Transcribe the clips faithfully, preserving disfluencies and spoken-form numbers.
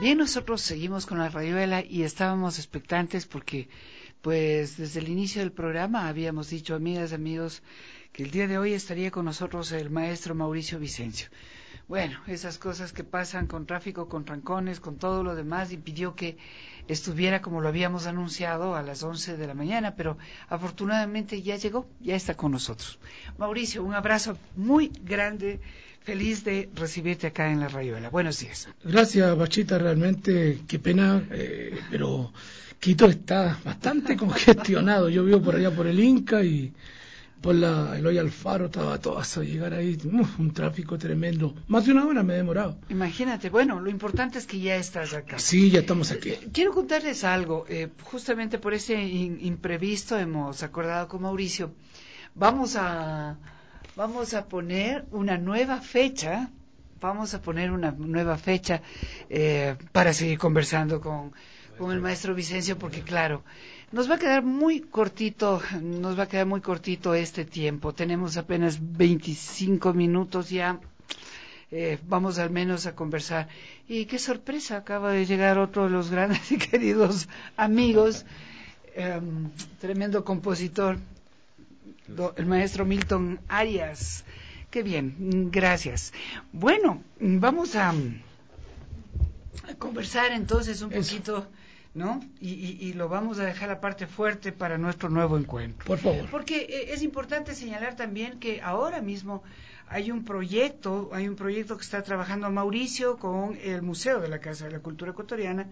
Bien, nosotros seguimos con la rayuela y estábamos expectantes porque, pues, desde el inicio del programa habíamos dicho, amigas, amigos, que el día de hoy estaría con nosotros el maestro Mauricio Vicencio. Bueno, esas cosas que pasan con tráfico, con trancones, con todo lo demás, impidió que estuviera como lo habíamos anunciado a las once de la mañana, pero afortunadamente ya llegó, ya está con nosotros. Mauricio, un abrazo muy grande, feliz de recibirte acá en la Rayuela. Buenos días. Gracias, Bachita, realmente qué pena, eh, pero Quito está bastante congestionado. Yo vivo por allá por el Inca y por la Eloy Alfaro estaba todo a llegar ahí, uf, un tráfico tremendo. Más de una hora me he demorado. Imagínate, bueno, lo importante es que ya estás acá. Sí, ya estamos aquí. Quiero contarles algo, eh, justamente por ese in, imprevisto hemos acordado con Mauricio, vamos a, vamos a poner una nueva fecha, vamos a poner una nueva fecha eh, para seguir conversando con, con el maestro Vicencio, porque claro, nos va a quedar muy cortito, nos va a quedar muy cortito este tiempo. Tenemos apenas veinticinco minutos ya. Eh, vamos al menos a conversar. Y qué sorpresa, acaba de llegar otro de los grandes y queridos amigos, eh, tremendo compositor, do, el maestro Milton Arias. Qué bien, gracias. Bueno, vamos a, a conversar entonces un Eso. poquito, ¿no? Y, y, y lo vamos a dejar la parte fuerte para nuestro nuevo encuentro. Por favor. Porque es importante señalar también que ahora mismo hay un proyecto, hay un proyecto que está trabajando Mauricio con el Museo de la Casa de la Cultura Ecuatoriana,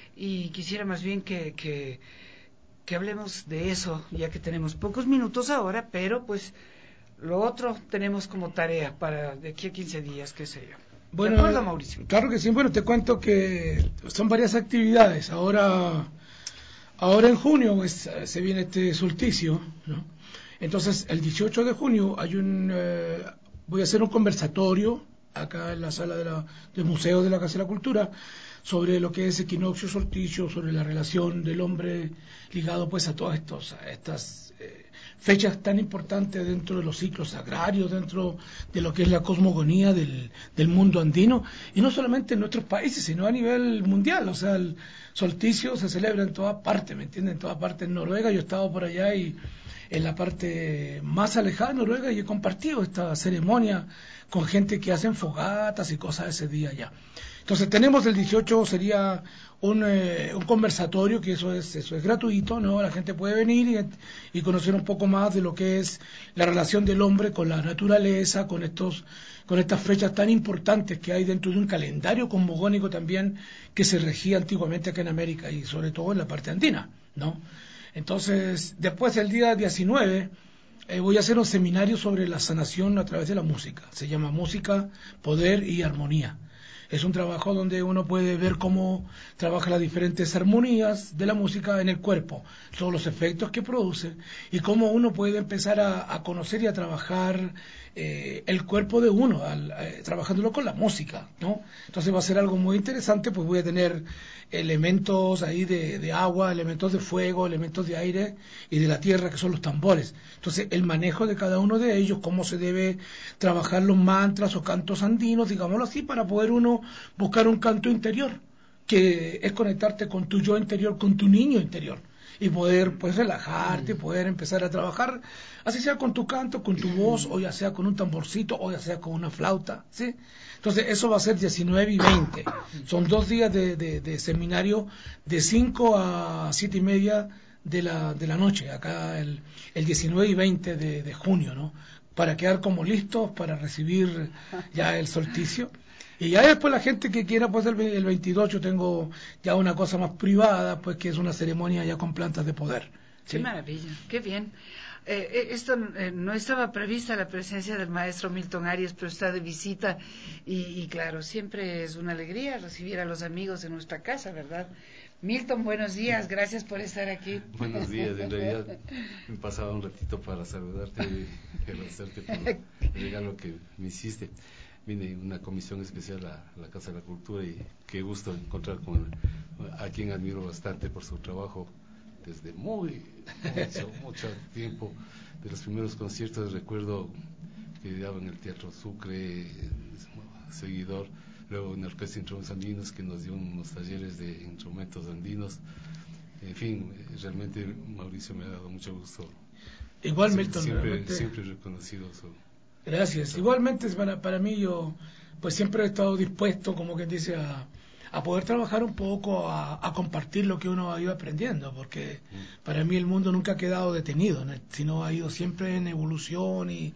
y quisiera más bien que, que, que hablemos de eso, ya que tenemos pocos minutos ahora, pero pues lo otro tenemos como tarea para de aquí a quince días, qué sé yo. Bueno, ¿De acuerdo, Mauricio? Claro que sí. Bueno, te cuento que son varias actividades. Ahora, ahora en junio pues, se viene este solsticio, ¿no? Entonces, el dieciocho de junio hay un, eh, voy a hacer un conversatorio acá en la sala de la, del Museo de la Casa de la Cultura sobre lo que es equinoccio, solsticio, sobre la relación del hombre ligado pues a todas estos, a estas eh, fechas tan importantes dentro de los ciclos agrarios, dentro de lo que es la cosmogonía del, del mundo andino, y no solamente en nuestros países, sino a nivel mundial. O sea, el solsticio se celebra en todas partes, ¿me entienden? En todas partes. En Noruega, yo he estado por allá y en la parte más alejada de Noruega y he compartido esta ceremonia con gente que hacen fogatas y cosas ese día allá. Entonces tenemos el dieciocho, sería un, eh, un conversatorio, que eso es eso es gratuito, ¿no? La gente puede venir y, y conocer un poco más de lo que es la relación del hombre con la naturaleza, con estos con estas fechas tan importantes que hay dentro de un calendario cosmogónico también que se regía antiguamente acá en América y sobre todo en la parte andina, ¿no? Entonces, después el día diecinueve eh, voy a hacer un seminario sobre la sanación a través de la música. Se llama Música, Poder y Armonía. Es un trabajo donde uno puede ver cómo trabaja las diferentes armonías de la música en el cuerpo, todos los efectos que produce y cómo uno puede empezar a, a conocer y a trabajar eh, el cuerpo de uno, al, eh, trabajándolo con la música, ¿no? Entonces va a ser algo muy interesante, pues voy a tener elementos ahí de, de agua, elementos de fuego, elementos de aire y de la tierra, que son los tambores. Entonces el manejo de cada uno de ellos, cómo se debe trabajar los mantras o cantos andinos, digámoslo así, para poder uno buscar un canto interior, que es conectarte con tu yo interior, con tu niño interior, y poder pues relajarte, poder empezar a trabajar, así sea con tu canto, con tu voz, o ya sea con un tamborcito, o ya sea con una flauta, ¿sí? Entonces eso va a ser diecinueve y veinte, son dos días de, de, de seminario de cinco a siete y media de la, de la noche, acá el, el diecinueve y veinte de, de junio, ¿no? Para quedar como listos para recibir ya el solsticio. Y ya después la gente que quiera, pues el, el veintidós yo tengo ya una cosa más privada, pues que es una ceremonia ya con plantas de poder. ¿Sí? Qué maravilla, qué bien. Eh, esto eh, no estaba prevista la presencia del maestro Milton Arias, pero está de visita y, y claro, siempre es una alegría recibir a los amigos en nuestra casa, ¿verdad? Milton, buenos días, gracias por estar aquí. Buenos días, en realidad me pasaba un ratito para saludarte y agradecerte por el regalo que me hiciste. Vine una comisión especial a la Casa de la Cultura y qué gusto encontrar con a quien admiro bastante por su trabajo desde muy mucho, mucho tiempo. De los primeros conciertos recuerdo que daba en el Teatro Sucre, seguidor, luego en la Orquesta de Instrumentos Andinos, que nos dio unos talleres de instrumentos andinos. En fin, realmente Mauricio me ha dado mucho gusto. Igual, Sie- Milton, siempre, realmente... siempre he reconocido su... Gracias. su... Igualmente, para, para mí, yo pues siempre he estado dispuesto, como que dice, a, a poder trabajar un poco, a, a compartir lo que uno ha ido aprendiendo, porque para mí el mundo nunca ha quedado detenido, ¿no? Sino ha ido siempre en evolución y,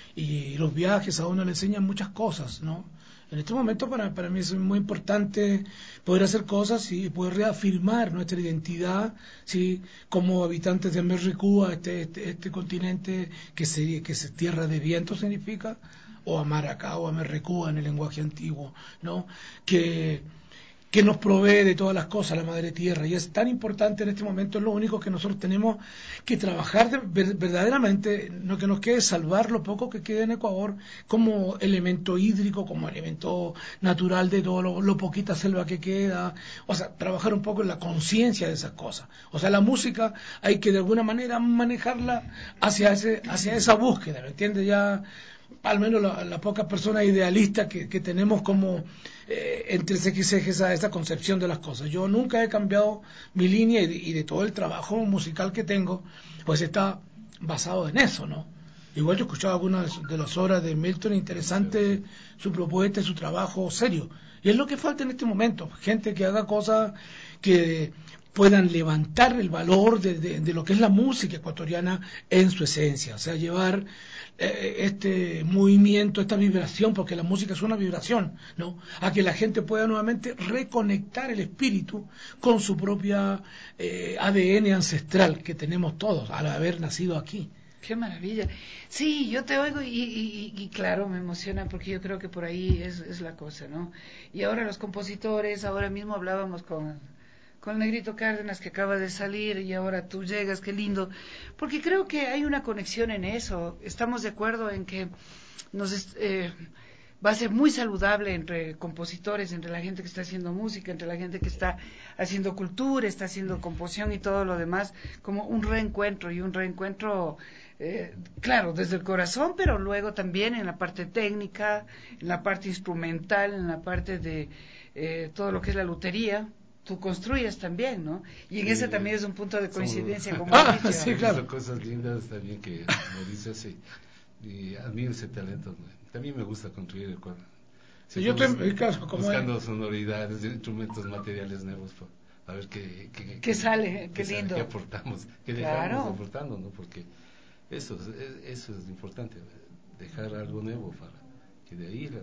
y los viajes a uno le enseñan muchas cosas, ¿no? En este momento para, para mí es muy importante poder hacer cosas y poder reafirmar nuestra identidad, ¿sí? Como habitantes de Merricúa, este, este, este continente que se, que se tierra de viento significa, o Amaracá o Amerrecúa en el lenguaje antiguo, ¿no? Que que nos provee de todas las cosas, la madre tierra, y es tan importante en este momento, es lo único que nosotros tenemos que trabajar de, ver, verdaderamente, lo que nos quede es salvar lo poco que quede en Ecuador como elemento hídrico, como elemento natural de todo, lo, lo poquita selva que queda, o sea, trabajar un poco en la conciencia de esas cosas. O sea, la música hay que de alguna manera manejarla hacia, ese, hacia esa búsqueda, ¿me entiendes? Ya al menos las la pocas personas idealistas que, que tenemos como eh, entre esa, esa concepción de las cosas. Yo nunca he cambiado mi línea y de, y de todo el trabajo musical que tengo, pues está basado en eso, ¿no? Igual yo he escuchado algunas de las obras de Milton, interesante su propuesta, su trabajo serio. Y es lo que falta en este momento, gente que haga cosas que puedan levantar el valor de, de, de lo que es la música ecuatoriana en su esencia, o sea, llevar eh, este movimiento, esta vibración, porque la música es una vibración, ¿no? A que la gente pueda nuevamente reconectar el espíritu con su propia eh, A D N ancestral que tenemos todos al haber nacido aquí. Qué maravilla. Sí, yo te oigo y, y, y claro, me emociona porque yo creo que por ahí es, es la cosa, ¿no? Y ahora los compositores, ahora mismo hablábamos con, con el Negrito Cárdenas que acaba de salir y ahora tú llegas, qué lindo, porque creo que hay una conexión en eso. Estamos de acuerdo en que nos eh, va a ser muy saludable entre compositores, entre la gente que está haciendo música, entre la gente que está haciendo cultura, está haciendo composición y todo lo demás, como un reencuentro y un reencuentro... Eh, claro, desde el corazón, pero luego también en la parte técnica, en la parte instrumental, en la parte de eh, todo lo que es la lutería, tú construyes también, ¿no? Y en sí, ese también es un punto de coincidencia, como ah, has dicho. Sí, claro. Son cosas lindas también que Mauricio hace, y admiro ese talento. También me gusta construir el cuadro. Sí, yo estoy en caso, como buscando hay... sonoridades, instrumentos materiales nuevos, para, a ver qué, qué, qué, ¿Qué sale? Qué qué lindo. Sale, qué aportamos, qué claro. dejamos aportando, ¿no? Porque eso, eso es importante, dejar algo nuevo para que de ahí la,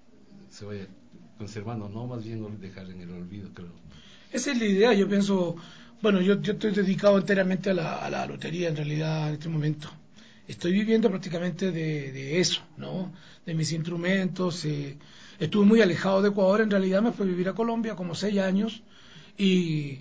se vaya conservando, no más bien dejar en el olvido, creo. Esa es la idea, yo pienso, bueno, yo, yo estoy dedicado enteramente a la, a la lotería en realidad en este momento. Estoy viviendo prácticamente de, de eso, ¿no? De mis instrumentos. Eh, estuve muy alejado de Ecuador, en realidad me fui a vivir a Colombia como seis años y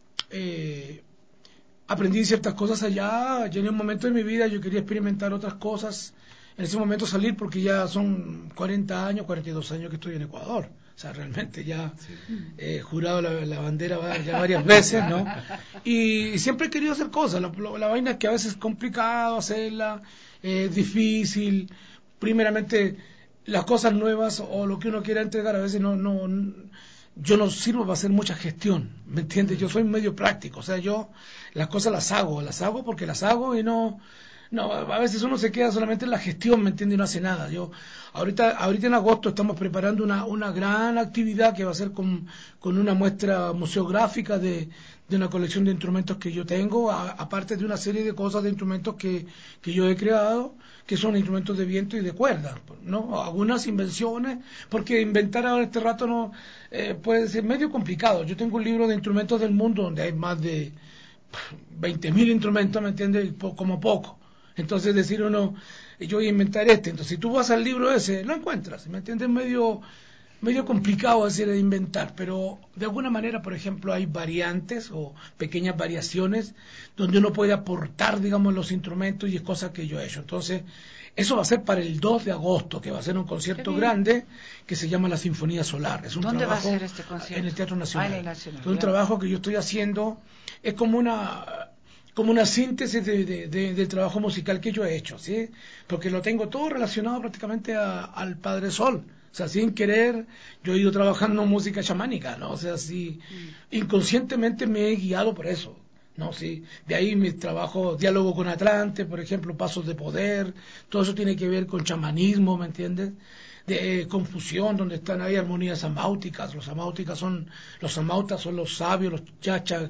eh, aprendí ciertas cosas allá. Ya en un momento de mi vida yo quería experimentar otras cosas. En ese momento salir porque ya son cuarenta años, cuarenta y dos años que estoy en Ecuador. O sea, realmente ya he eh, jurado la, la bandera ya varias veces, ¿no? Y, y siempre he querido hacer cosas. La, la, la vaina es que a veces es complicado hacerla, es eh, difícil. Primeramente, las cosas nuevas o lo que uno quiera entregar a veces no... no, no yo no sirvo para hacer mucha gestión, ¿me entiendes? Yo soy medio práctico, o sea, yo las cosas las hago, las hago porque las hago y no... No, a veces uno se queda solamente en la gestión, ¿me entiende? Y no hace nada. Yo ahorita ahorita en agosto estamos preparando una, una gran actividad que va a ser con, con una muestra museográfica de, de una colección de instrumentos que yo tengo, a, aparte de una serie de cosas de instrumentos que, que yo he creado, que son instrumentos de viento y de cuerda, ¿no? Algunas invenciones, porque inventar ahora este rato no eh, puede ser medio complicado. Yo tengo un libro de instrumentos del mundo donde hay más de veinte mil instrumentos, ¿me entiendes? Como poco. Entonces decir uno, yo voy a inventar este, entonces si tú vas al libro ese, lo encuentras, ¿me entiendes? Medio, medio complicado decir de inventar, pero de alguna manera, por ejemplo, hay variantes o pequeñas variaciones donde uno puede aportar, digamos, los instrumentos y es cosa que yo he hecho. Entonces, eso va a ser para el dos de agosto, que va a ser un concierto grande que se llama la Sinfonía Solar. Es un ¿Dónde trabajo va a ser este concierto? En el Teatro Nacional. Ah, en el Nacional. Es un trabajo que yo estoy haciendo, es como una... como una síntesis de, de, de, del trabajo musical que yo he hecho, ¿sí? Porque lo tengo todo relacionado prácticamente a, al Padre Sol, O sea, sin querer, yo he ido trabajando en música chamánica, ¿no? O sea, sí, mm. inconscientemente me he guiado por eso, ¿no? Sí, de ahí mi trabajo, diálogo con Atlante, por ejemplo, pasos de poder, todo eso tiene que ver con chamanismo, ¿me entiendes? De eh, confusión, donde están ahí armonías amáuticas. Los amáuticas son, los amautas son los sabios, los chachas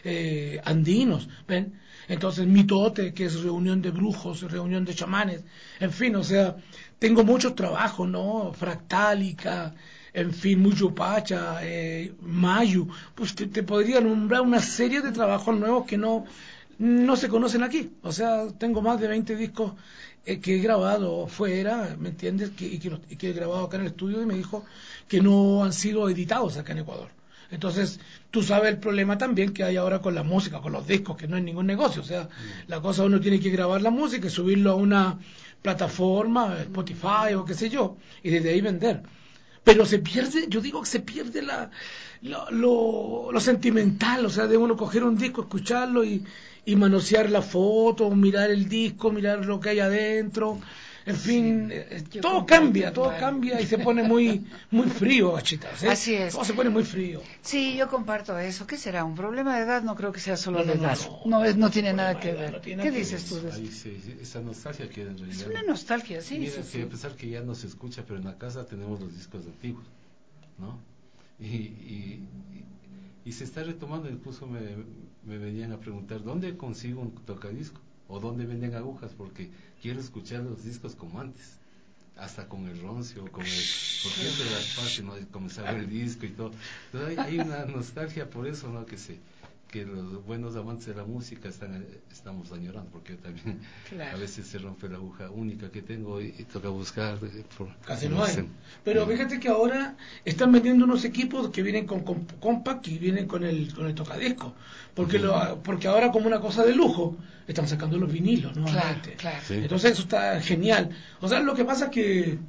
eh, andinos, ¿ven? Entonces mitote, que es reunión de brujos, reunión de chamanes, en fin, o sea, tengo muchos trabajos, ¿no? Fractálica, en fin, Muyupacha, eh, Mayu, pues te, te podría nombrar una serie de trabajos nuevos que no, no se conocen aquí. O sea, tengo más de veinte discos eh, que he grabado fuera, ¿me entiendes? Que, y, que, y que he grabado acá en el estudio y me dijo que no han sido editados acá en Ecuador. Entonces, tú sabes el problema también que hay ahora con la música, con los discos, que no es ningún negocio. O sea, mm. la cosa uno tiene que grabar la música y subirlo a una plataforma, Spotify o qué sé yo, y desde ahí vender. Pero se pierde, yo digo que se pierde la, lo, lo, lo sentimental, o sea, de uno coger un disco, escucharlo y, y manosear la foto, mirar el disco, mirar lo que hay adentro. En fin, sí, todo cambia, todo igual. cambia y se pone muy muy frío, Bachitas, ¿eh? Así es. Todo se pone muy frío. Sí, yo comparto eso. ¿Qué será? ¿Un problema de edad? No creo que sea solo no, de no, edad. No, no, no, es, no, no tiene nada que ver. No ¿Qué dices tú de eso? Ahí sí, esa nostalgia que en realidad... Es una nostalgia, sí. Mira sí, que sí. a pesar que ya no se escucha, pero en la casa tenemos los discos antiguos, ¿no? Y, y, y, y se está retomando, incluso me, me venían a preguntar, ¿dónde consigo un tocadisco? ¿O dónde venden agujas? Porque quiero escuchar los discos como antes. Hasta con el roncio, con el, porque eso era fácil, ¿no? Comenzaba el disco y todo. Entonces hay, hay una nostalgia por eso, ¿no? Que se, que los buenos amantes de la música están, estamos añorando, porque yo también claro. a veces se rompe la aguja única que tengo y, y toca buscar. Por, Casi no hay. Pero fíjate que ahora están vendiendo unos equipos que vienen con, con compact y vienen con el, con el tocadisco. Porque, uh-huh. lo, porque ahora como una cosa de lujo están sacando los vinilos, ¿no? Claro, claro. Sí. Entonces eso está genial. O sea, lo que pasa es que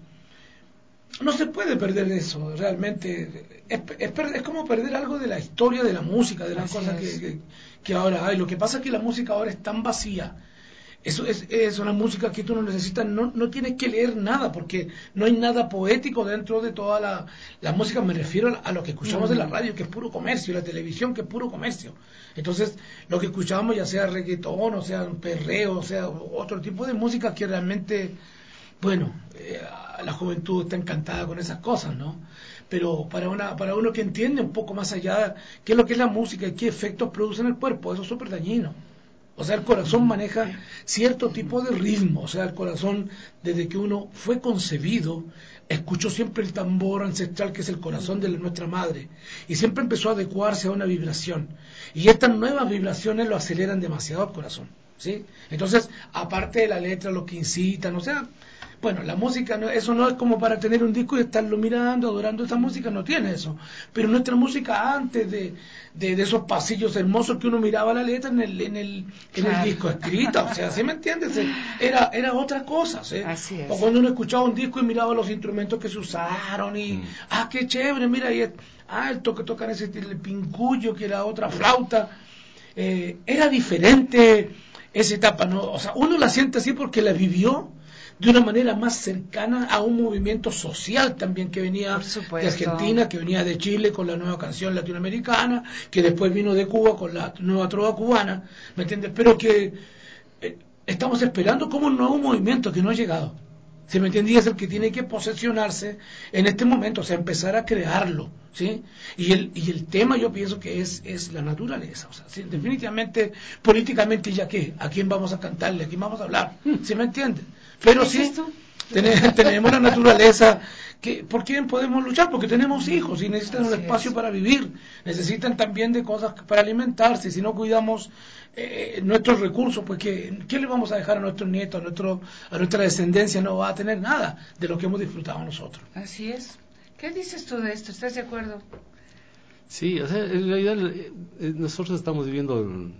no se puede perder eso, realmente. Es, es, es como perder algo de la historia de la música, de las cosas que, que, que ahora hay. Lo que pasa es que la música ahora es tan vacía. Eso es, es una música que tú no necesitas, no, no tienes que leer nada, porque no hay nada poético dentro de toda la, la música. Me refiero a lo que escuchamos mm. en la radio, que es puro comercio, y la televisión, que es puro comercio. Entonces, lo que escuchamos, ya sea reggaetón, o sea un perreo, o sea otro tipo de música que realmente, bueno, eh, la juventud está encantada con esas cosas, ¿no? Pero para una para uno que entiende un poco más allá qué es lo que es la música y qué efectos produce en el cuerpo, eso es súper dañino. O sea, el corazón maneja cierto tipo de ritmo. O sea, el corazón, desde que uno fue concebido, escuchó siempre el tambor ancestral, que es el corazón de nuestra madre, y siempre empezó a adecuarse a una vibración. Y estas nuevas vibraciones lo aceleran demasiado al corazón, ¿sí? Entonces, aparte de la letra, lo que incitan, o sea, bueno, la música, no, eso no es como para tener un disco y estarlo mirando, adorando. Esa música no tiene eso. Pero nuestra música antes de, de, de esos pasillos hermosos que uno miraba la letra en el, en el, en el disco escrita, o sea, ¿sí me entiendes? Era, era otra cosa, ¿sí? Así es. O cuando uno escuchaba un disco y miraba los instrumentos que se usaron y, mm. ah, qué chévere, mira, y, ah, el toque tocan ese, el pincullo, que era otra flauta. Eh, era diferente esa etapa, ¿no? O sea, uno la siente así porque la vivió de una manera más cercana a un movimiento social también que venía de Argentina, que venía de Chile con la nueva canción latinoamericana, que después vino de Cuba con la nueva trova cubana, ¿me entiendes? Pero que eh, estamos esperando como un nuevo movimiento que no ha llegado. ¿Sí me entiendes? Es el que tiene que posesionarse en este momento, o sea, empezar a crearlo, ¿sí? Y el, y el tema yo pienso que es, es la naturaleza, o sea, ¿sí? Definitivamente, políticamente, ¿ya qué? ¿A quién vamos a cantarle? ¿A quién vamos a hablar? ¿Sí me entiendes? Pero sí, ten, tenemos la naturaleza, que ¿por quién podemos luchar? Porque tenemos hijos y necesitan Así un espacio es. para vivir, necesitan también de cosas para alimentarse. Si no cuidamos eh, nuestros recursos, pues ¿qué, ¿qué le vamos a dejar a nuestros nietos, a, nuestro, a nuestra descendencia? No va a tener nada de lo que hemos disfrutado nosotros. Así es. ¿Qué dices tú de esto? ¿Estás de acuerdo? Sí, o sea, en realidad eh, nosotros estamos viviendo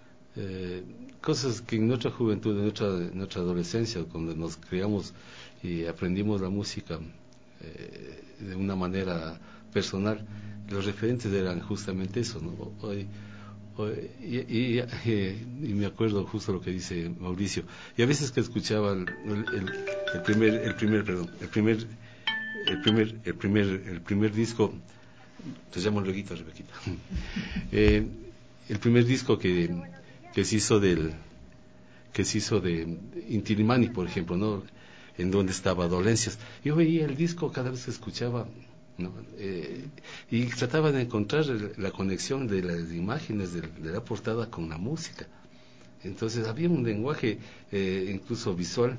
eh, cosas que en nuestra juventud, en nuestra, en nuestra adolescencia, cuando nos criamos y aprendimos la música eh, de una manera personal, los referentes eran justamente eso, ¿no? Hoy, hoy, y, y, y, y me acuerdo justo lo que dice Mauricio, y a veces que escuchaba el, el, el primer, el primer, perdón, el primer el primer, el primer, el primer disco, te llamo luego, Rebequita. eh, el primer disco que, que se hizo del, que se hizo de Inti Illimani, por ejemplo, ¿no? En donde estaba Dolencias. Yo veía el disco cada vez que escuchaba, ¿no? Eh, y trataba de encontrar la conexión de las imágenes de, de la portada con la música. Entonces había un lenguaje eh, incluso visual,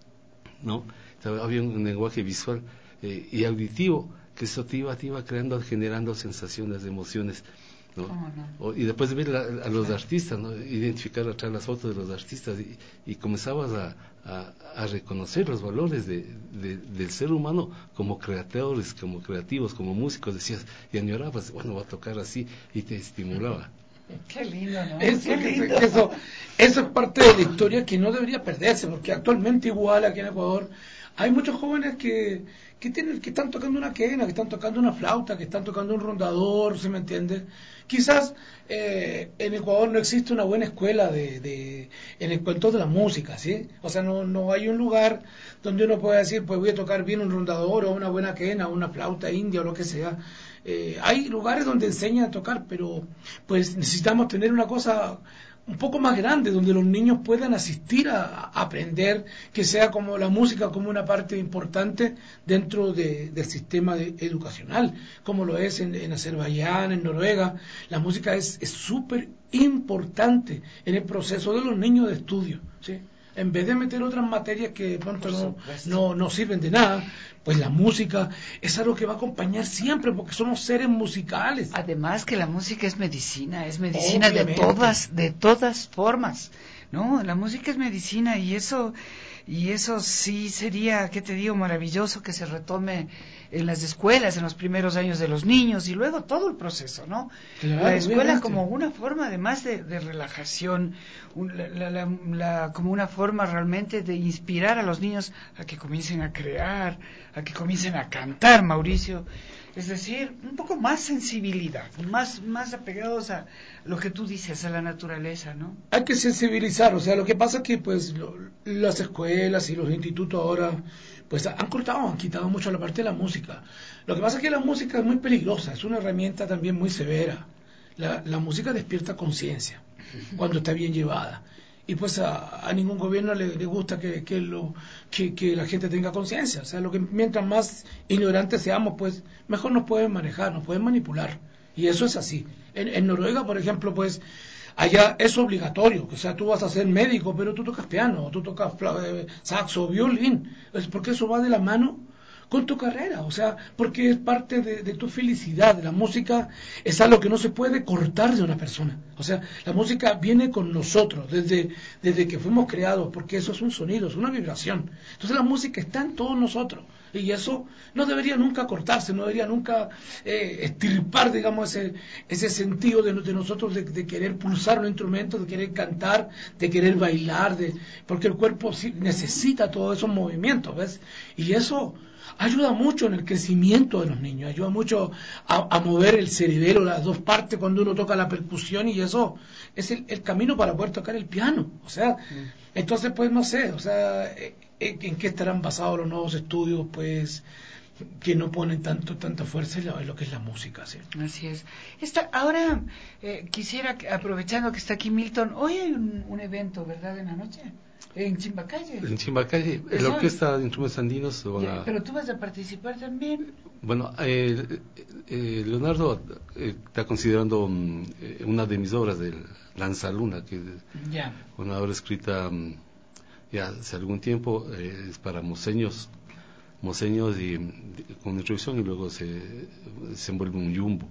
¿no? Había un lenguaje visual eh, y auditivo que eso te iba, te iba creando, generando sensaciones, emociones, ¿no? Oh, no. O, y después de ver la, a los artistas, ¿no? Identificar atrás las fotos de los artistas y, y comenzabas a, a, a reconocer los valores de, de, del ser humano como creadores, como creativos, como músicos. Decías y añorabas, bueno, va a tocar así, y te estimulaba. Qué lindo, ¿no? Eso, Qué lindo. Eso, eso es parte de la historia que no debería perderse, porque actualmente igual aquí en Ecuador hay muchos jóvenes que, que tienen, que están tocando una quena, que están tocando una flauta, que están tocando un rondador, ¿se me entiende? Quizás eh, en Ecuador no existe una buena escuela de, de en el cuento de la música, ¿sí? O sea, no, no hay un lugar donde uno pueda decir, pues voy a tocar bien un rondador o una buena quena, o una flauta india o lo que sea. Eh, hay lugares donde enseñan a tocar, pero pues necesitamos tener una cosa un poco más grande, donde los niños puedan asistir a, a aprender, que sea como la música como una parte importante dentro de, del sistema de, educacional, como lo es en, en Azerbaiyán, en Noruega. La música es súper importante en el proceso de los niños de estudio, ¿sí? En vez de meter otras materias que de pronto no, no, no sirven de nada, pues la música es algo que va a acompañar siempre, porque somos seres musicales. Además que la música es medicina, es medicina Obviamente. de todas, de todas formas, ¿no? La música es medicina y eso, y eso sí sería, ¿qué te digo? Maravilloso que se retome en las escuelas, en los primeros años de los niños y luego todo el proceso, ¿no? Claro, la escuela obviamente. como una forma además de, de relajación, un, la, la, la, la, como una forma realmente de inspirar a los niños a que comiencen a crear, a que comiencen a cantar, Mauricio. Es decir, un poco más sensibilidad, más, más apegados a lo que tú dices, a la naturaleza, ¿no? Hay que sensibilizar, o sea, lo que pasa es que pues lo, las escuelas y los institutos ahora pues han cortado, han quitado mucho la parte de la música. Lo que pasa es que la música es muy peligrosa, es una herramienta también muy severa. La, la música despierta conciencia cuando está bien llevada. Y pues a, a ningún gobierno le, le gusta que, que, lo, que, que la gente tenga conciencia. O sea, lo que mientras más ignorantes seamos, pues mejor nos pueden manejar, nos pueden manipular. Y eso es así. En, en Noruega, por ejemplo, pues allá es obligatorio. O sea, tú vas a ser médico, pero tú tocas piano, o tú tocas eh, saxo, violín. Es porque eso va de la mano con tu carrera, o sea, porque es parte de, de tu felicidad. La música es algo que no se puede cortar de una persona, o sea, la música viene con nosotros desde, desde que fuimos creados, porque eso es un sonido, es una vibración. Entonces la música está en todos nosotros y eso no debería nunca cortarse, no debería nunca eh, estirpar, digamos, ese, ese sentido de, de nosotros de, de querer pulsar un instrumento, de querer cantar, de querer bailar, de, porque el cuerpo sí necesita todos esos movimientos, ¿ves? Y eso ayuda mucho en el crecimiento de los niños, ayuda mucho a, a mover el cerebelo, las dos partes cuando uno toca la percusión, y eso es el, el camino para poder tocar el piano. O sea, mm. entonces pues no sé, o sea, ¿en qué estarán basados los nuevos estudios? Pues que no ponen tanto tanta fuerza en lo, en lo que es la música, ¿sí? Así es. Esta, ahora eh, quisiera, aprovechando que está aquí Milton, hoy hay un, un evento, ¿verdad? En la noche. En Chimbacalle. En Chimbacalle, en la Orquesta de Instrumentos Andinos van a... Pero tú vas a participar también. Bueno, eh, eh, Leonardo eh, está considerando um, una de mis obras, de Lanzaluna, que ya. una obra escrita um, ya hace algún tiempo, eh, es para moseños, moseños y, de, con introducción, y luego se, se envuelve un yumbo.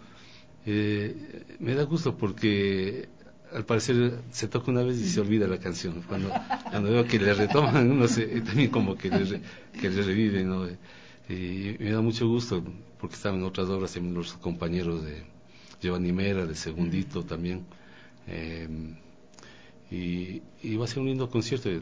Eh, me da gusto porque al parecer se toca una vez y se olvida la canción. Cuando, cuando veo que le retoman, uno se, también como que le, que le revive, ¿no? Y me da mucho gusto porque estaban en otras obras también los compañeros de Giovanni Mera, de Segundito también. Eh, y, y va a ser un lindo concierto.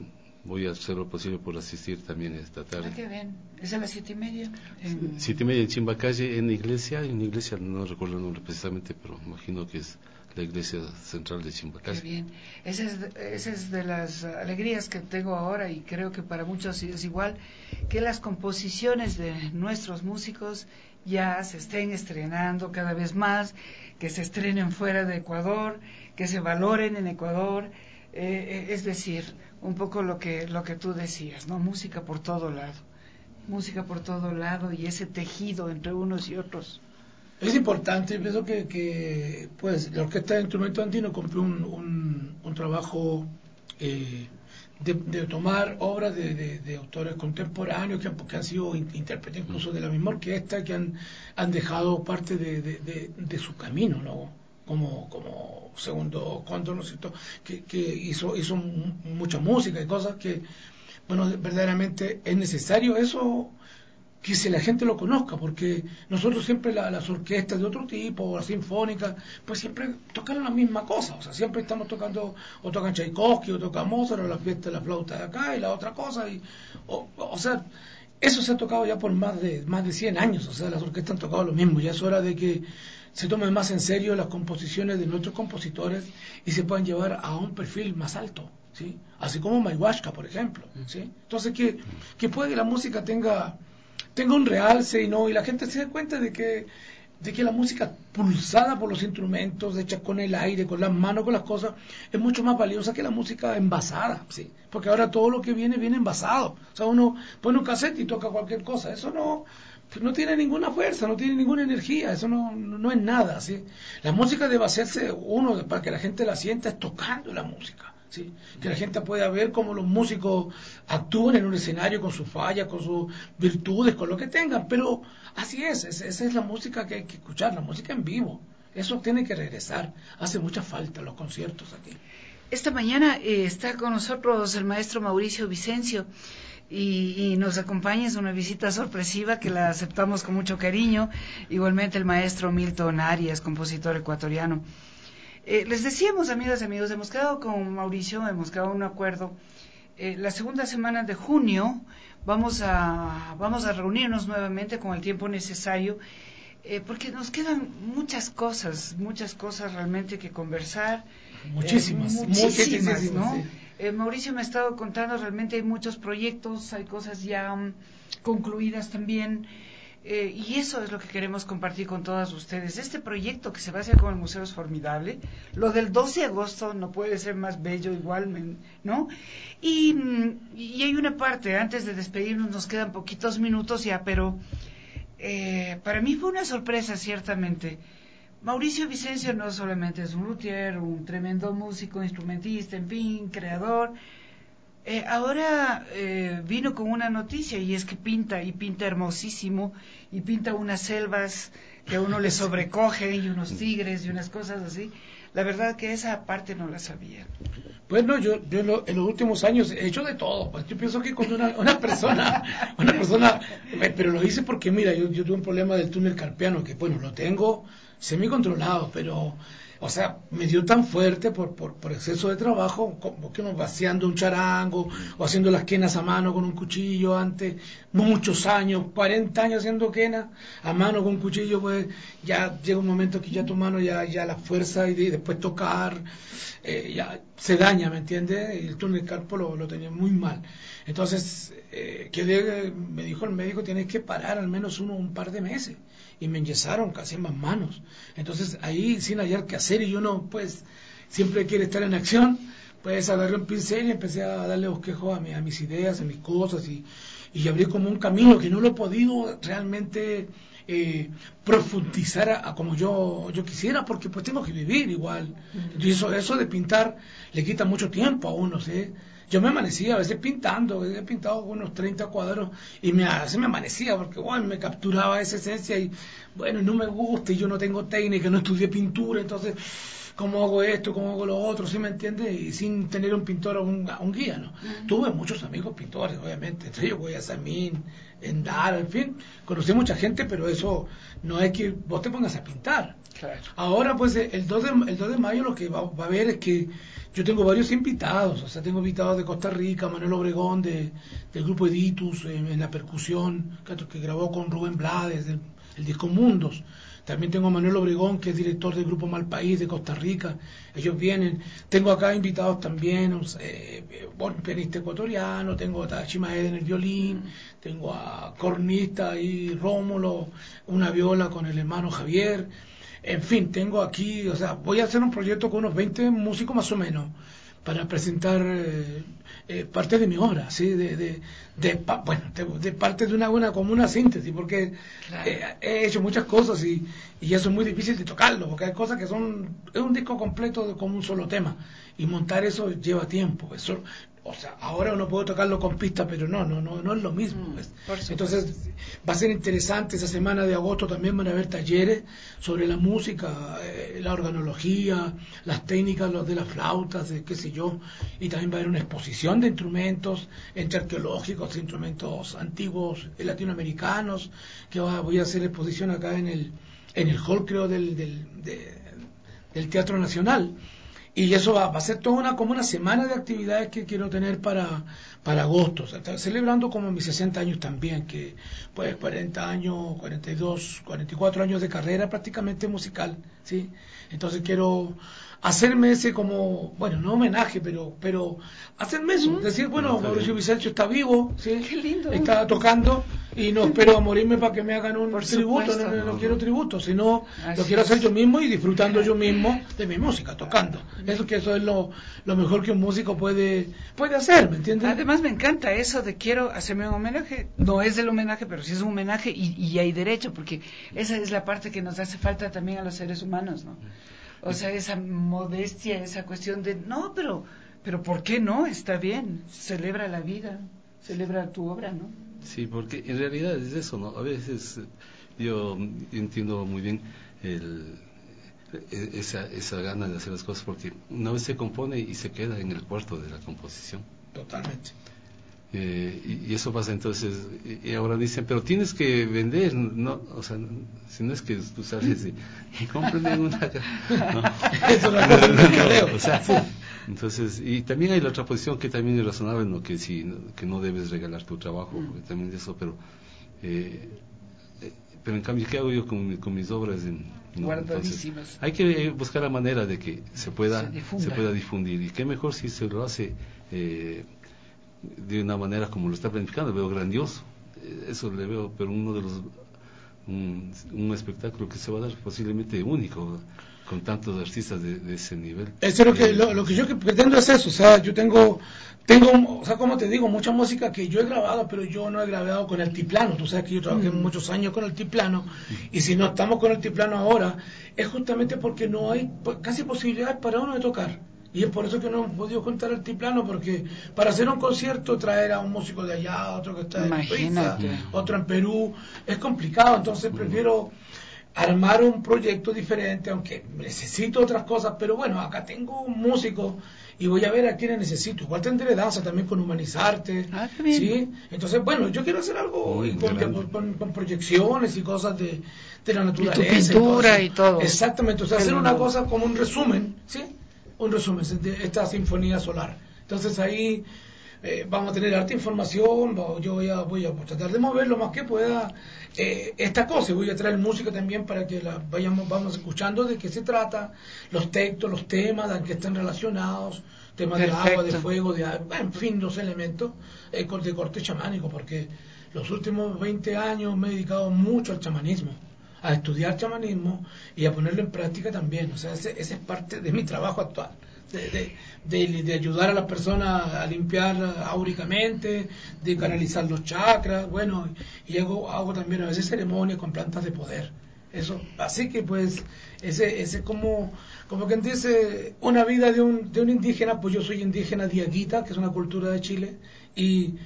voy a hacer lo posible por asistir también esta tarde. Ah, qué bien. ¿Es a las siete y media? En... Siete y media en Chimbacalle, en iglesia, en iglesia, no recuerdo el nombre precisamente, pero imagino que es la iglesia central de Chimbacalle. Qué bien. Esa es, esa es de las alegrías que tengo ahora, y creo que para muchos es igual, que las composiciones de nuestros músicos ya se estén estrenando cada vez más, que se estrenen fuera de Ecuador, que se valoren en Ecuador, eh, es decir, un poco lo que lo que tú decías, ¿no? Música por todo lado, música por todo lado, y ese tejido entre unos y otros. Es importante, pienso que, que pues la Orquesta de Instrumentos Andinos cumplió un, un, un trabajo eh, de, de tomar obras de, de, de autores contemporáneos que, que han sido intérpretes incluso de la misma orquesta, que han, han dejado parte de, de, de, de su camino, ¿no? Como, como Segundo Cóndor, ¿no es cierto? Que, que hizo, hizo mucha música y cosas que, bueno, verdaderamente es necesario eso, que si la gente lo conozca, porque nosotros siempre la, las orquestas de otro tipo, las sinfónicas, pues siempre tocan la misma cosa, o sea, siempre estamos tocando, o tocan Tchaikovsky, o tocan Mozart, o la fiesta de la flauta de acá, y la otra cosa, y, o, o sea, eso se ha tocado ya por más de más de cien años, o sea, las orquestas han tocado lo mismo, ya es hora de que se tomen más en serio las composiciones de nuestros compositores y se puedan llevar a un perfil más alto, ¿sí? Así como Mayhuashka, por ejemplo, ¿sí? Entonces, que, que puede que la música tenga tenga un realce y no y la gente se dé cuenta de que de que la música pulsada por los instrumentos, hecha con el aire, con las manos, con las cosas, es mucho más valiosa que la música envasada, ¿sí? Porque ahora todo lo que viene viene envasado, o sea, uno pone un cassette y toca cualquier cosa, eso no no tiene ninguna fuerza, no tiene ninguna energía, eso no, no, no es nada, ¿sí? La música debe hacerse, uno, para que la gente la sienta, es tocando la música, ¿sí? Que la gente pueda ver cómo los músicos actúan en un escenario con sus fallas, con sus virtudes, con lo que tengan, pero así es, esa es la música que hay que escuchar, la música en vivo, eso tiene que regresar, hace mucha falta los conciertos aquí. Esta mañana eh, está con nosotros el maestro Mauricio Vicencio, y, y nos acompaña, es una visita sorpresiva que la aceptamos con mucho cariño, igualmente el maestro Milton Arias, compositor ecuatoriano. Eh, les decíamos, amigas y amigos, hemos quedado con Mauricio, hemos quedado en un acuerdo, eh, la segunda semana de junio vamos a, vamos a reunirnos nuevamente con el tiempo necesario, eh, porque nos quedan muchas cosas, muchas cosas realmente que conversar. Muchísimas, eh, muchísimas, muchísimas, ¿no? sí. Eh, Mauricio me ha estado contando, realmente hay muchos proyectos, hay cosas ya um, concluidas también, eh, y eso es lo que queremos compartir con todas ustedes. Este proyecto que se va a hacer con el museo es formidable, lo del doce de agosto no puede ser más bello igual, ¿no? Y, y hay una parte, antes de despedirnos, nos quedan poquitos minutos ya, pero eh, para mí fue una sorpresa, ciertamente. Mauricio Vicencio no solamente es un luthier, un tremendo músico, instrumentista, en fin, creador. Eh, ahora eh, vino con una noticia, y es que pinta, y pinta hermosísimo, y pinta unas selvas que a uno le sobrecoge, y unos tigres, y unas cosas así. La verdad que esa parte no la sabía. Bueno, yo, yo en, lo, en los últimos años he hecho de todo. Pues yo pienso que cuando una, una persona, una persona, pero lo hice porque, mira, yo, yo tuve un problema del túnel carpiano, que bueno, lo tengo semi-controlado, pero, o sea, me dio tan fuerte por, por, por exceso de trabajo, como que uno vaciando un charango, o haciendo las quenas a mano con un cuchillo antes, muchos años, cuarenta años haciendo quenas a mano con un cuchillo, pues ya llega un momento que ya tu mano ya, ya la fuerza y, de, y después tocar, eh, ya se daña, ¿me entiendes? Y el túnel carpo lo, lo tenía muy mal. Entonces, eh, quedé, me dijo el médico, tienes que parar al menos uno un par de meses. Y me enyesaron casi en las manos. Entonces, ahí, sin hallar qué hacer, y uno, pues, siempre quiere estar en acción, pues agarré un pincel y empecé a darle bosquejo a, mi, a mis ideas, a mis cosas, y, y abrí como un camino que no lo he podido realmente eh, profundizar a, a como yo, yo quisiera, porque pues tengo que vivir igual. Y eso, eso de pintar le quita mucho tiempo a uno, ¿sí? Yo me amanecía a veces pintando, he pintado unos treinta cuadros y me, se me amanecía porque bueno, me capturaba esa esencia y bueno, no me gusta y yo no tengo técnica, no estudié pintura, entonces cómo hago esto, cómo hago lo otro, ¿sí me entiendes? Y sin tener un pintor o un, un guía, ¿no? Uh-huh. Tuve muchos amigos pintores, obviamente, entre ellos Guayasamín, Endara, en fin, conocí mucha gente, pero eso no es que vos te pongas a pintar. Claro. Ahora, pues, el dos, de, el dos de mayo lo que va, va a haber es que yo tengo varios invitados, o sea, tengo invitados de Costa Rica, Manuel Obregón, de, del grupo Editus, en, en la percusión, que, que grabó con Rubén Blades, del el disco Mundos. También tengo a Manuel Obregón, que es director del grupo Malpaís de Costa Rica. Ellos vienen. Tengo acá invitados también, eh, un pianista ecuatoriano, tengo a Tachi Maeda en el violín, tengo a cornista y Rómulo, una viola con el hermano Javier. En fin, tengo aquí, o sea, voy a hacer un proyecto con unos veinte músicos más o menos, para presentar eh, eh, parte de mi obra, ¿sí? de, de, de, pa, bueno, de, de parte de una buena como una síntesis, porque claro. eh, he hecho muchas cosas y, y eso es muy difícil de tocarlo, porque hay cosas que son, es un disco completo de, como un solo tema, y montar eso lleva tiempo, eso, o sea, ahora uno puede tocarlo con pistas, pero no, no, no, no es lo mismo. Mm, Entonces, va a ser interesante esa semana de agosto, también van a haber talleres sobre la música, eh, la organología, las técnicas los de las flautas, de qué sé yo, y también va a haber una exposición de instrumentos, entre arqueológicos, instrumentos antiguos eh, latinoamericanos, que va, voy a hacer exposición acá en el, en el hall, creo, del, del, de, del Teatro Nacional. Y eso va, va a ser toda una, como una semana de actividades que quiero tener para, para agosto. O sea, estoy celebrando como mis sesenta años también, que pues cuarenta años, cuarenta y dos, cuarenta y cuatro años de carrera prácticamente musical, ¿sí? Entonces quiero hacerme ese como, bueno, no homenaje, pero pero hacerme eso, mm-hmm. decir, bueno, Mauricio Vicencio está vivo, ¿sí? Qué lindo. Está tocando y no espero a morirme para que me hagan un Por tributo, no, no, no quiero tributo, sino Así lo quiero hacer yo mismo y disfrutando yo mismo de mi música, tocando. Eso que eso es lo, lo mejor que un músico puede puede hacer, ¿me entiendes? Además me encanta eso de quiero hacerme un homenaje, no es el homenaje, pero sí es un homenaje y, y hay derecho, porque esa es la parte que nos hace falta también a los seres humanos, ¿no? O sea, esa modestia, esa cuestión de, no, pero, pero ¿por qué no? Está bien, celebra la vida, celebra tu obra, ¿no? Sí, porque en realidad es eso, ¿no? A veces yo entiendo muy bien el, esa, esa gana de hacer las cosas, porque una vez se compone y se queda en el cuarto de la composición. Totalmente. Eh, y, y eso pasa entonces, y, y ahora dicen, pero tienes que vender, no, o sea, si no es que tú sales y, y cómprame una, ¿no? Eso es la cosa del mercadeo. O sea, sí. Entonces, y también hay la otra posición que también es razonable, ¿no? Que sí, no, que no debes regalar tu trabajo, porque también de eso, pero eh, eh, pero en cambio, ¿qué hago yo con, con mis obras? En, ¿no? Guardadísimas. Entonces, hay que buscar la manera de que se pueda se, se pueda difundir, y qué mejor si se lo hace eh, de una manera como lo está planificando. Veo grandioso, eso le veo, pero uno de los un, un espectáculo que se va a dar posiblemente único con tantos artistas de, de ese nivel. Eso es lo que lo, lo que yo que pretendo es eso, o sea, yo tengo tengo, o sea, como te digo, mucha música que yo he grabado, pero yo no he grabado con altiplano. Tú sabes que yo trabajé mm. muchos años con altiplano, y si no estamos con altiplano ahora es justamente porque no hay casi posibilidades para uno de tocar. Y es por eso que no hemos podido juntar el altiplano, porque para hacer un concierto, traer a un músico de allá, otro que está en Suiza, otro en Perú, es complicado. Entonces prefiero armar un proyecto diferente, aunque necesito otras cosas, pero bueno, acá tengo un músico y voy a ver a quiénes necesito. Igual tendré danza también con Humanizarte, ah, ¿sí? Entonces, bueno, yo quiero hacer algo con, con, con, con proyecciones y cosas de, de la naturaleza. Y tu pintura y, y todo. Exactamente, o sea, hacer una cosa como un resumen, ¿sí? Un resumen de esta sinfonía solar. Entonces ahí eh, vamos a tener harta información, yo voy a, voy a tratar de mover lo más que pueda eh, esta cosa, voy a traer música también para que la vayamos vamos escuchando de qué se trata, los textos, los temas de que están relacionados, temas Perfecto. de agua, de fuego, de en fin, los elementos eh, de corte chamánico, porque los últimos veinte años me he dedicado mucho al chamanismo, a estudiar chamanismo y a ponerlo en práctica también. O sea, ese, ese es parte de mi trabajo actual, de, de, de, de ayudar a las personas a limpiar áuricamente, de canalizar los chakras, bueno, y hago, hago también a veces ceremonias con plantas de poder. Eso, así que pues, ese, ese como, como quien dice, una vida de un, de un indígena, pues yo soy indígena diaguita, que es una cultura de Chile, y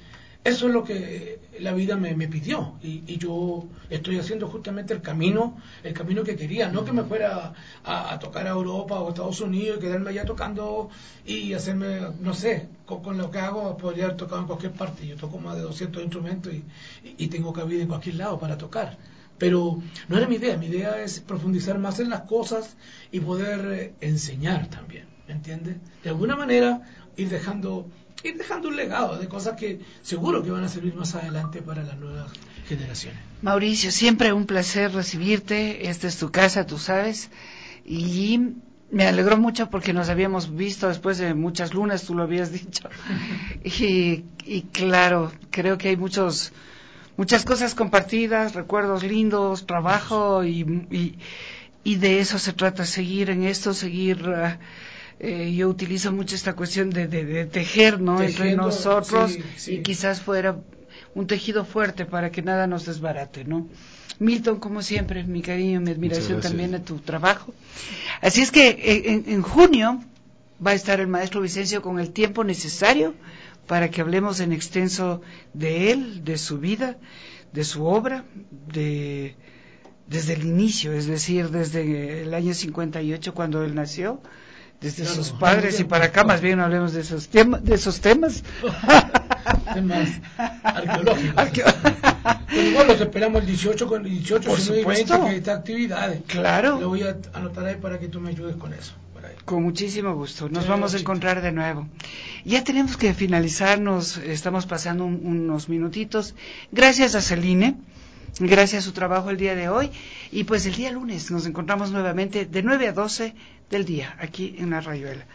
eso es lo que la vida me, me pidió y, y yo estoy haciendo justamente el camino, el camino que quería, no que me fuera a, a tocar a Europa o a Estados Unidos y quedarme allá tocando y hacerme, no sé, con, con lo que hago podría haber tocado en cualquier parte. Yo toco más de doscientos instrumentos y, y tengo cabida en cualquier lado para tocar. Pero no era mi idea, mi idea es profundizar más en las cosas y poder eh, enseñar también, ¿me entiendes? De alguna manera ir dejando, ir dejando un legado de cosas que seguro que van a servir más adelante para las nuevas generaciones. Mauricio, siempre un placer recibirte, esta es tu casa, tú sabes, y me alegró mucho porque nos habíamos visto después de muchas lunas, tú lo habías dicho, y, y claro, creo que hay muchos... Muchas cosas compartidas, recuerdos lindos, trabajo y, y, y de eso se trata, seguir en esto, seguir, uh, eh, yo utilizo mucho esta cuestión de, de, de tejer, ¿no? Tejiendo, entre nosotros sí, sí. Y quizás fuera un tejido fuerte para que nada nos desbarate, ¿no? Milton, como siempre, mi cariño, mi admiración también a tu trabajo. Así es que en, en junio va a estar el maestro Vicencio con el tiempo necesario para que hablemos en extenso de él, de su vida, de su obra, de desde el inicio, es decir, desde el año cincuenta y ocho cuando él nació, desde claro, sus padres y para acá, más bien hablemos de esos temas, de esos temas. Temas arqueológicos. Arqueo... Pero igual los esperamos el dieciocho con el dieciocho, diecinueve y veinte, que esta actividades. Claro. Lo voy a anotar ahí para que tú me ayudes con eso. Con muchísimo gusto. Nos vamos a encontrar de nuevo. Ya tenemos que finalizarnos, estamos pasando un, unos minutitos. Gracias a Celine, gracias a su trabajo el día de hoy. Y pues el día lunes nos encontramos nuevamente de nueve a doce del día, aquí en La Rayuela.